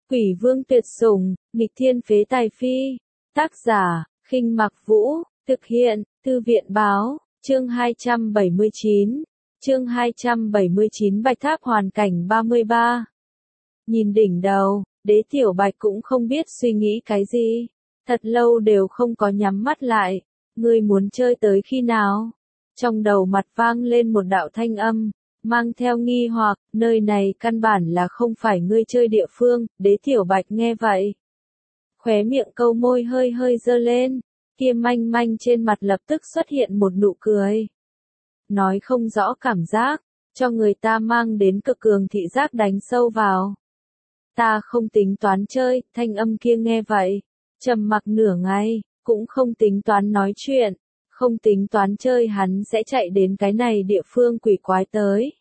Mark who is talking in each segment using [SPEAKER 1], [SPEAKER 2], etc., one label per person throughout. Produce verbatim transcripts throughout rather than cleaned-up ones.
[SPEAKER 1] Quỷ vương tuyệt sủng, nghịch thiên phế tài phi. Tác giả, Khinh Mặc Vũ, thực hiện, Thư viện báo, chương hai trăm bảy mươi chín. Chương hai trăm bảy mươi chín Bạch Tháp hoàn cảnh ba mươi ba. Nhìn đỉnh đầu, Đế Tiểu Bạch cũng không biết suy nghĩ cái gì. Thật lâu đều không có nhắm mắt lại. Ngươi muốn chơi tới khi nào? Trong đầu mặt vang lên một đạo thanh âm, mang theo nghi hoặc, nơi này căn bản là không phải ngươi chơi địa phương. Đế Tiểu Bạch nghe vậy, khóe miệng câu môi hơi hơi giơ lên, kia manh manh trên mặt lập tức xuất hiện một nụ cười. Nói không rõ cảm giác, cho người ta mang đến cực cường thị giác đánh sâu vào. Ta không tính toán chơi, thanh âm kia nghe vậy, trầm mặc nửa ngày, cũng không tính toán nói chuyện, không tính toán chơi, hắn sẽ chạy đến cái này địa phương quỷ quái tới.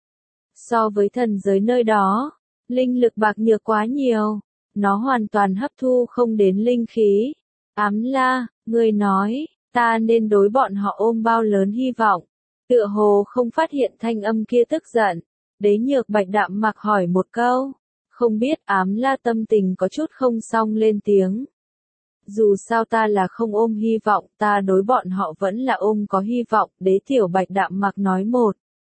[SPEAKER 1] So với thần giới nơi đó, linh lực bạc nhược quá nhiều, nó hoàn toàn hấp thu không đến linh khí. Ám La, ngươi nói, ta nên đối bọn họ ôm bao lớn hy vọng. Tựa hồ không phát hiện thanh âm kia tức giận, Đế Nhược Bạch đạm mặc hỏi một câu. Không biết. Ám La tâm tình có chút không xong lên tiếng. Dù sao ta là không ôm hy vọng, ta đối bọn họ vẫn là ôm có hy vọng. Đế Tiểu Bạch đạm mặc nói một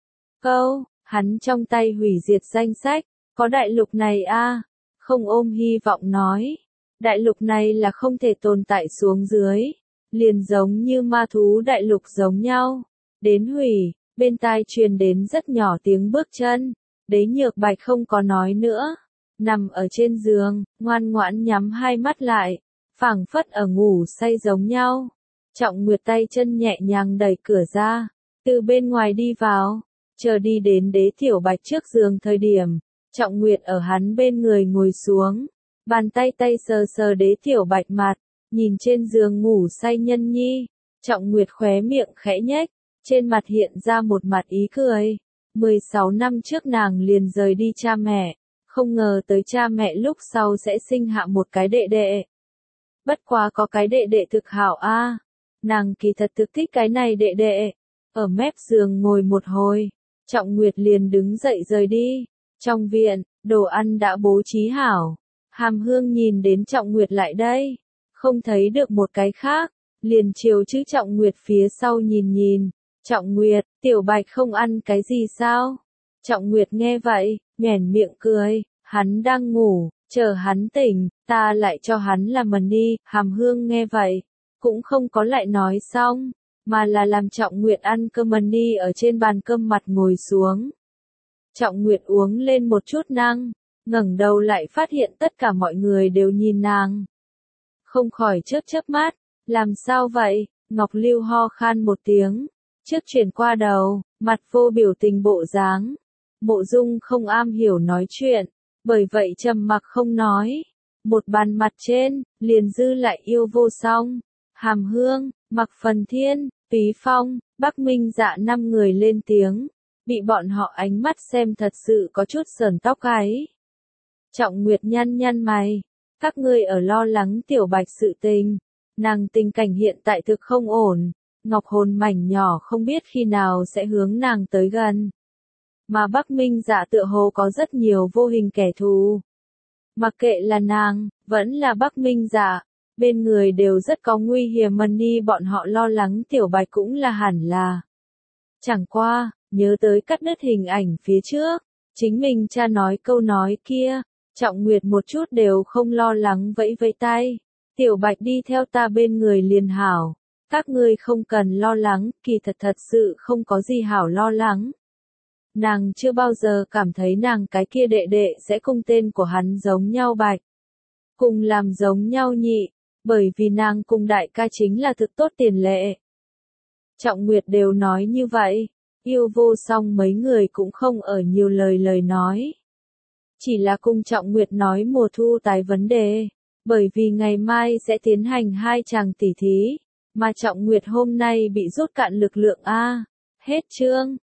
[SPEAKER 1] câu, hắn trong tay hủy diệt danh sách, có đại lục này a, không ôm hy vọng nói. Đại lục này là không thể tồn tại xuống dưới, liền giống như ma thú đại lục giống nhau. Đến hủy, bên tai truyền đến rất nhỏ tiếng bước chân. Đế Nhược Bạch không có nói nữa, nằm ở trên giường, ngoan ngoãn nhắm hai mắt lại, phảng phất ở ngủ say giống nhau. Trọng Nguyệt tay chân nhẹ nhàng đẩy cửa ra, từ bên ngoài đi vào, chờ đi đến Đế Tiểu Bạch trước giường thời điểm, Trọng Nguyệt ở hắn bên người ngồi xuống, bàn tay tay sờ sờ Đế Tiểu Bạch mặt, nhìn trên giường ngủ say nhân nhi, Trọng Nguyệt khóe miệng khẽ nhếch, trên mặt hiện ra một mặt ý cười. mười sáu năm trước nàng liền rời đi cha mẹ, không ngờ tới cha mẹ lúc sau sẽ sinh hạ một cái đệ đệ. Bất quá có cái đệ đệ thực hảo a, à. Nàng kỳ thật thực thích cái này đệ đệ. Ở mép giường ngồi một hồi, Trọng Nguyệt liền đứng dậy rời đi. Trong viện, đồ ăn đã bố trí hảo. Hàm Hương nhìn đến Trọng Nguyệt lại đây, không thấy được một cái khác, liền chiều chữ Trọng Nguyệt phía sau nhìn nhìn. Trọng Nguyệt, Tiểu Bạch không ăn cái gì sao? Trọng Nguyệt nghe vậy, nhoẻn miệng cười, hắn đang ngủ, chờ hắn tỉnh, ta lại cho hắn làm mần đi. Hàm Hương nghe vậy, cũng không có lại nói xong, mà là làm Trọng Nguyệt ăn cơm mần đi ở trên bàn cơm mặt ngồi xuống. Trọng Nguyệt uống lên một chút năng, ngẩng đầu lại phát hiện tất cả mọi người đều nhìn nàng. Không khỏi chớp chớp mắt, làm sao vậy? Ngọc Lưu ho khan một tiếng, trước chuyển qua đầu, mặt vô biểu tình bộ dáng. Mộ Dung không am hiểu nói chuyện, bởi vậy trầm mặc không nói. Một bàn mặt trên, liền dư lại Yêu Vô Song, Hàm Hương, Mặc Phần Thiên, Phí Phong, Bắc Minh Dạ năm người lên tiếng, bị bọn họ ánh mắt xem thật sự có chút sởn tóc gáy. Trọng Nguyệt nhăn nhăn mày, các ngươi ở lo lắng Tiểu Bạch sự tình, nàng tình cảnh hiện tại thực không ổn. Ngọc hồn mảnh nhỏ không biết khi nào sẽ hướng nàng tới gần. Mà Bắc Minh Dạ tựa hồ có rất nhiều vô hình kẻ thù. Mặc kệ là nàng, vẫn là Bắc Minh Dạ, bên người đều rất có nguy hiểm, mần đi bọn họ lo lắng Tiểu Bạch cũng là hẳn là. Chẳng qua, nhớ tới cắt đứt hình ảnh phía trước, chính mình cha nói câu nói kia, Trọng Nguyệt một chút đều không lo lắng vẫy vẫy tay. Tiểu Bạch đi theo ta bên người liền hảo. Các ngươi không cần lo lắng, kỳ thật thật sự không có gì hảo lo lắng. Nàng chưa bao giờ cảm thấy nàng cái kia đệ đệ sẽ cùng tên của hắn giống nhau Bạch. Cùng làm giống nhau nhị, bởi vì nàng cùng đại ca chính là thực tốt tiền lệ. Trọng Nguyệt đều nói như vậy, Yêu Vô Song mấy người cũng không ở nhiều lời lời nói. Chỉ là cùng Trọng Nguyệt nói mùa thu tái vấn đề, bởi vì ngày mai sẽ tiến hành hai chàng tỉ thí. Mà Trọng Nguyệt hôm nay bị rút cạn lực lượng a. Hết chương.